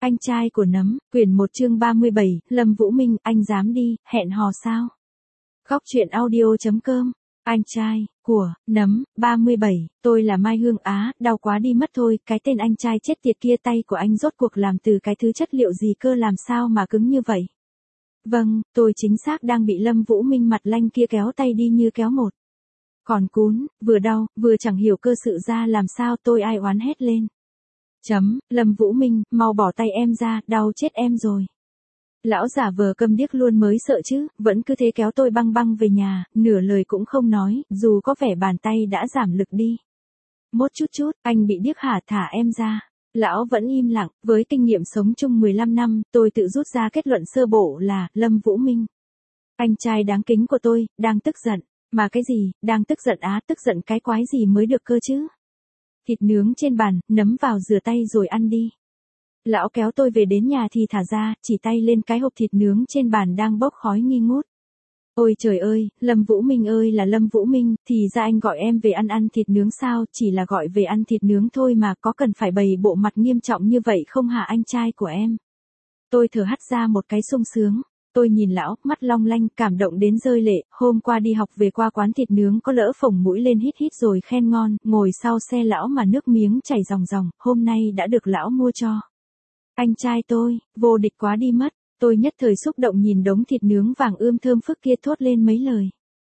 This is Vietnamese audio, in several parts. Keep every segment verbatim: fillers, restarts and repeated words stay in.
Anh trai của nấm, quyển một chương ba mươi bảy, Lâm Vũ Minh, anh dám đi, hẹn hò sao? Góc truyện audio chấm com, anh trai, của, nấm, ba mươi bảy, tôi là Mai Hương Á, đau quá đi mất thôi, cái tên anh trai chết tiệt kia tay của anh rốt cuộc làm từ cái thứ chất liệu gì cơ làm sao mà cứng như vậy? Vâng, tôi chính xác đang bị Lâm Vũ Minh mặt lanh kia kéo tay đi như kéo một. Còn cún, vừa đau, vừa chẳng hiểu cơ sự ra làm sao tôi ai oán hét lên. Chấm, Lâm Vũ Minh, mau bỏ tay em ra, đau chết em rồi. Lão giả vờ câm điếc luôn mới sợ chứ, vẫn cứ thế kéo tôi băng băng về nhà, nửa lời cũng không nói, dù có vẻ bàn tay đã giảm lực đi. Mốt chút chút, anh bị điếc hả, thả em ra. Lão vẫn im lặng, với kinh nghiệm sống chung mười lăm năm, tôi tự rút ra kết luận sơ bộ là, Lâm Vũ Minh. Anh trai đáng kính của tôi, đang tức giận. Mà cái gì, đang tức giận á, tức giận cái quái gì mới được cơ chứ? Thịt nướng trên bàn, nấm vào rửa tay rồi ăn đi. Lão kéo tôi về đến nhà thì thả ra, chỉ tay lên cái hộp thịt nướng trên bàn đang bốc khói nghi ngút. Ôi trời ơi, Lâm Vũ Minh ơi là Lâm Vũ Minh, thì ra anh gọi em về ăn ăn thịt nướng sao, chỉ là gọi về ăn thịt nướng thôi mà có cần phải bày bộ mặt nghiêm trọng như vậy không hả anh trai của em? Tôi thở hắt ra một cái sung sướng. Tôi nhìn lão, mắt long lanh, cảm động đến rơi lệ, hôm qua đi học về qua quán thịt nướng có lỡ phồng mũi lên hít hít rồi khen ngon, ngồi sau xe lão mà nước miếng chảy ròng ròng, hôm nay đã được lão mua cho. Anh trai tôi, vô địch quá đi mất, tôi nhất thời xúc động nhìn đống thịt nướng vàng ươm thơm phức kia thốt lên mấy lời.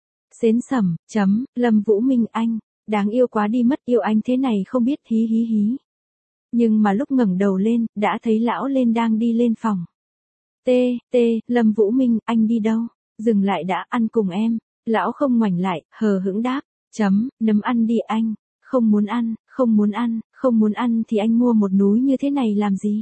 Xến sẩm, chấm, Lâm Vũ Minh anh, đáng yêu quá đi mất, yêu anh thế này không biết hí hí hí. Nhưng mà lúc ngẩng đầu lên, đã thấy lão lên đang đi lên phòng. Tê, tê, Lâm Vũ Minh, anh đi đâu? Dừng lại đã, ăn cùng em. Lão không ngoảnh lại, hờ hững đáp. Chấm, nấm ăn đi anh. Không muốn ăn, không muốn ăn, không muốn ăn thì anh mua một núi như thế này làm gì?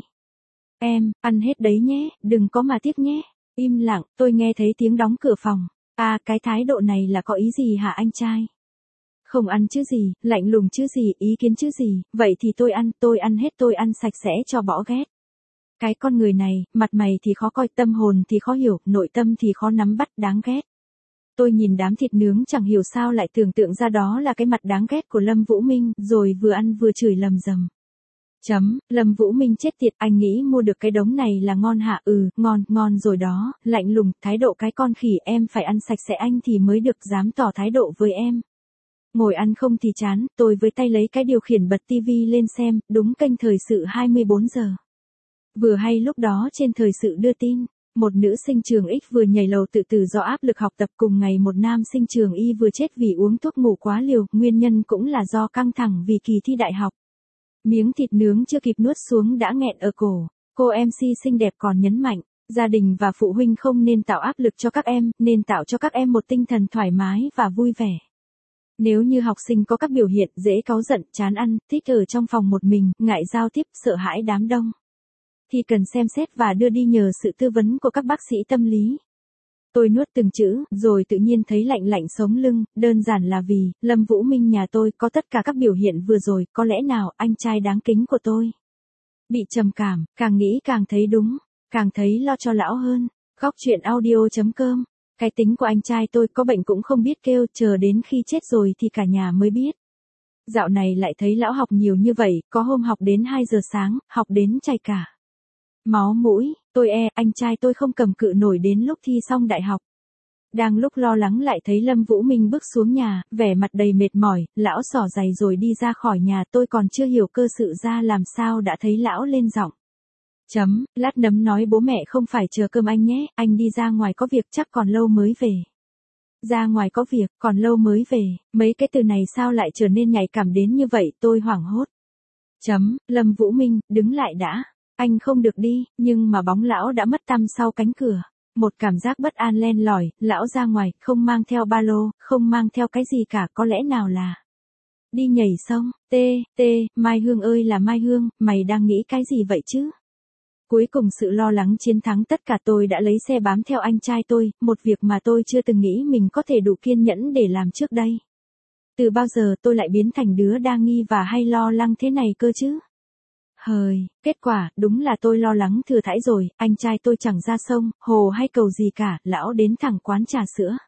Em, ăn hết đấy nhé, đừng có mà tiếc nhé. Im lặng, tôi nghe thấy tiếng đóng cửa phòng. À, cái thái độ này là có ý gì hả anh trai? Không ăn chứ gì, lạnh lùng chứ gì, ý kiến chứ gì, vậy thì tôi ăn, tôi ăn hết tôi ăn sạch sẽ cho bỏ ghét. Cái con người này, mặt mày thì khó coi, tâm hồn thì khó hiểu, nội tâm thì khó nắm bắt, đáng ghét. Tôi nhìn đám thịt nướng chẳng hiểu sao lại tưởng tượng ra đó là cái mặt đáng ghét của Lâm Vũ Minh, rồi vừa ăn vừa chửi lầm rầm. Chấm, Lâm Vũ Minh chết tiệt, anh nghĩ mua được cái đống này là ngon hả? Ừ, ngon, ngon rồi đó, lạnh lùng, thái độ cái con khỉ, em phải ăn sạch sẽ anh thì mới được dám tỏ thái độ với em. Ngồi ăn không thì chán, tôi với tay lấy cái điều khiển bật tivi lên xem, đúng kênh thời sự hai mươi bốn giờ. Vừa hay lúc đó trên thời sự đưa tin, một nữ sinh trường X vừa nhảy lầu tự tử do áp lực học tập, cùng ngày một nam sinh trường Y vừa chết vì uống thuốc ngủ quá liều, nguyên nhân cũng là do căng thẳng vì kỳ thi đại học. Miếng thịt nướng chưa kịp nuốt xuống đã nghẹn ở cổ, cô em xê xinh đẹp còn nhấn mạnh, gia đình và phụ huynh không nên tạo áp lực cho các em, nên tạo cho các em một tinh thần thoải mái và vui vẻ. Nếu như học sinh có các biểu hiện dễ cáu giận, chán ăn, thích ở trong phòng một mình, ngại giao tiếp, sợ hãi đám đông, thì cần xem xét và đưa đi nhờ sự tư vấn của các bác sĩ tâm lý. Tôi nuốt từng chữ, rồi tự nhiên thấy lạnh lạnh sống lưng, đơn giản là vì, Lâm Vũ Minh nhà tôi có tất cả các biểu hiện vừa rồi, có lẽ nào, anh trai đáng kính của tôi. Bị trầm cảm, càng nghĩ càng thấy đúng, càng thấy lo cho lão hơn. Góc truyện audio chấm com, cái tính của anh trai tôi có bệnh cũng không biết kêu, chờ đến khi chết rồi thì cả nhà mới biết. Dạo này lại thấy lão học nhiều như vậy, có hôm học đến hai giờ sáng, học đến chảy cả máu mũi, tôi e, anh trai tôi không cầm cự nổi đến lúc thi xong đại học. Đang lúc lo lắng lại thấy Lâm Vũ Minh bước xuống nhà, vẻ mặt đầy mệt mỏi, lão xỏ giày rồi đi ra khỏi nhà, tôi còn chưa hiểu cơ sự ra làm sao đã thấy lão lên giọng. Chấm, lát nấm nói bố mẹ không phải chờ cơm anh nhé, anh đi ra ngoài có việc chắc còn lâu mới về. Ra ngoài có việc, còn lâu mới về, mấy cái từ này sao lại trở nên nhạy cảm đến như vậy, tôi hoảng hốt. Chấm, Lâm Vũ Minh, đứng lại đã. Anh không được đi, nhưng mà bóng lão đã mất tăm sau cánh cửa. Một cảm giác bất an len lỏi, lão ra ngoài, không mang theo ba lô, không mang theo cái gì cả, có lẽ nào là đi nhảy sông. Tê, tê, Mai Hương ơi là Mai Hương, mày đang nghĩ cái gì vậy chứ? Cuối cùng sự lo lắng chiến thắng tất cả, tôi đã lấy xe bám theo anh trai tôi, một việc mà tôi chưa từng nghĩ mình có thể đủ kiên nhẫn để làm trước đây. Từ bao giờ tôi lại biến thành đứa đa nghi và hay lo lắng thế này cơ chứ? Hời, kết quả, đúng là tôi lo lắng thừa thãi rồi, anh trai tôi chẳng ra sông, hồ hay cầu gì cả, lão đến thẳng quán trà sữa.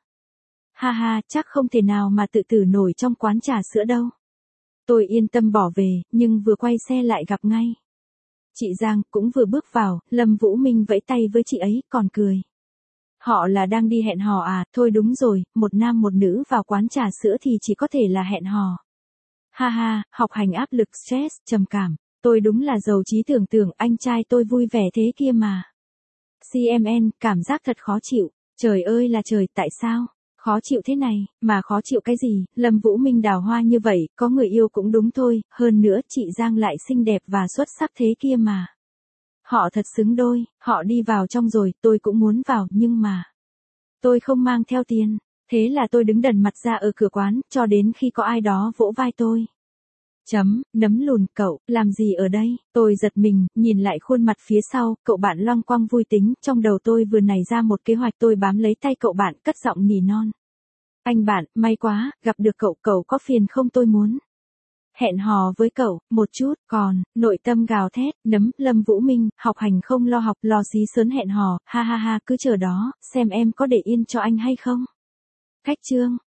Ha ha, chắc không thể nào mà tự tử nổi trong quán trà sữa đâu. Tôi yên tâm bỏ về, nhưng vừa quay xe lại gặp ngay Chị Giang cũng vừa bước vào, Lâm Vũ Minh vẫy tay với chị ấy, còn cười. Họ là đang đi hẹn hò à, thôi đúng rồi, một nam một nữ vào quán trà sữa thì chỉ có thể là hẹn hò. Ha ha, học hành áp lực stress, trầm cảm, tôi đúng là giàu trí tưởng tượng, anh trai tôi vui vẻ thế kia mà. xê em en, cảm giác thật khó chịu, trời ơi là trời, tại sao? Khó chịu thế này, mà khó chịu cái gì, Lâm Vũ Minh đào hoa như vậy, có người yêu cũng đúng thôi, hơn nữa chị Giang lại xinh đẹp và xuất sắc thế kia mà. Họ thật xứng đôi, họ đi vào trong rồi, tôi cũng muốn vào, nhưng mà tôi không mang theo tiền, thế là tôi đứng đần mặt ra ở cửa quán, cho đến khi có ai đó vỗ vai tôi. Chấm, nấm lùn, cậu, làm gì ở đây? Tôi giật mình, nhìn lại khuôn mặt phía sau, cậu bạn loang quang vui tính, trong đầu tôi vừa nảy ra một kế hoạch, tôi bám lấy tay cậu bạn, cất giọng nỉ non. Anh bạn, may quá, gặp được cậu, cậu có phiền không, tôi muốn hẹn hò với cậu, một chút, còn, nội tâm gào thét, nấm, Lâm Vũ Minh, học hành không lo học, lo xí sớn hẹn hò, ha ha ha, cứ chờ đó, xem em có để yên cho anh hay không. Khách trương.